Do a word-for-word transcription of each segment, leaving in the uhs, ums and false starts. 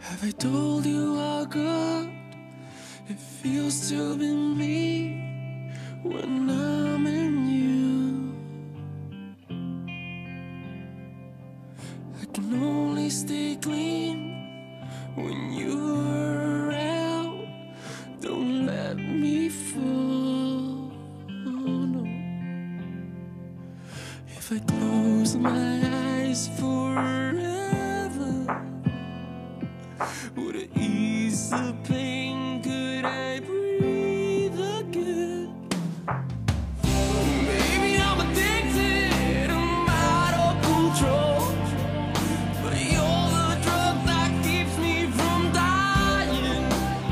Have I told you how good it feels to be me when I'm in you? I can only stay clean when you're around. Don't let me fall, no. If I close my eyes forever, would it ease the pain? Could I breathe again? Maybe I'm addicted, I'm out of control, but you're the drug that keeps me from dying.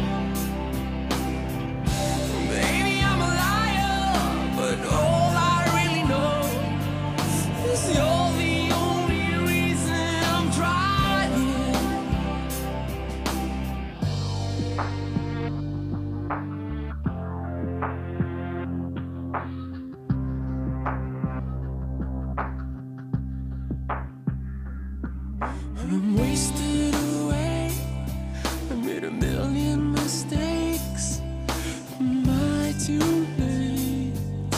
Maybe I'm a liar, but all I really know is you're the only reason I'm trying. I'm wasted away. I made a million mistakes. Am I too late?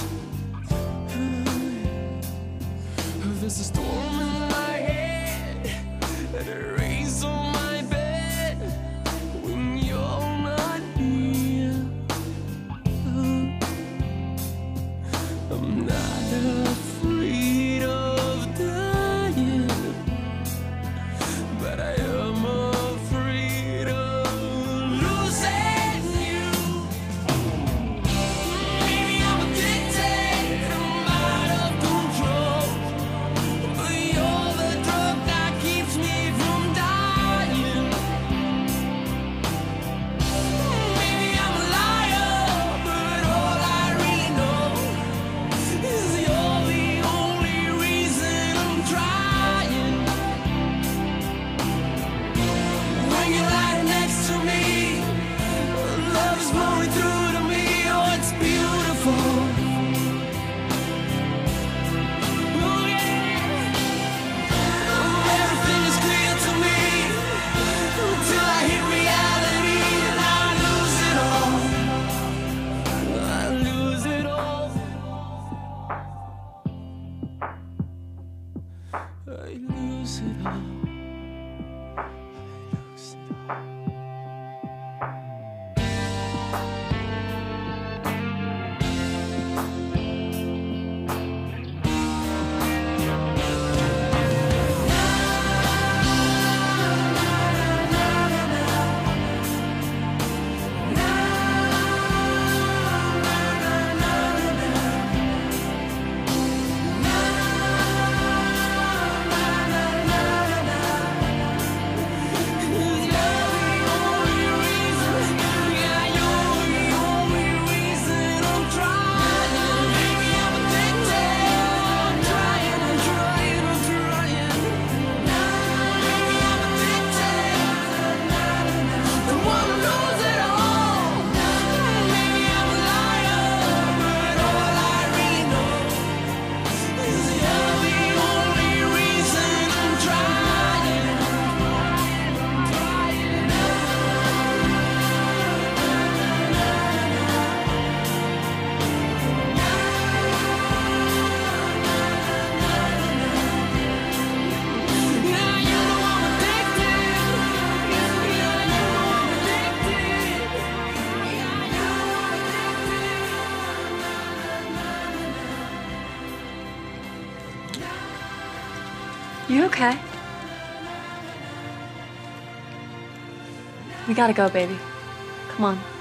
There's a storm in my head and a race on my bed when you're not here. I'm not afraid of dying, but I am afraid of losing you. Maybe I'm addicted, I'm out of control, but you're the drug that keeps me from dying. Maybe I'm a liar, but all I really know is you're the only reason I'm trying. When you're lying next to me, love is flowing through to me. Oh, it's beautiful. Oh, yeah. Oh, everything is clear to me until I hit reality and I lose it all. I lose it all. I lose it all. I lose it all. You okay? We gotta go, baby. Come on.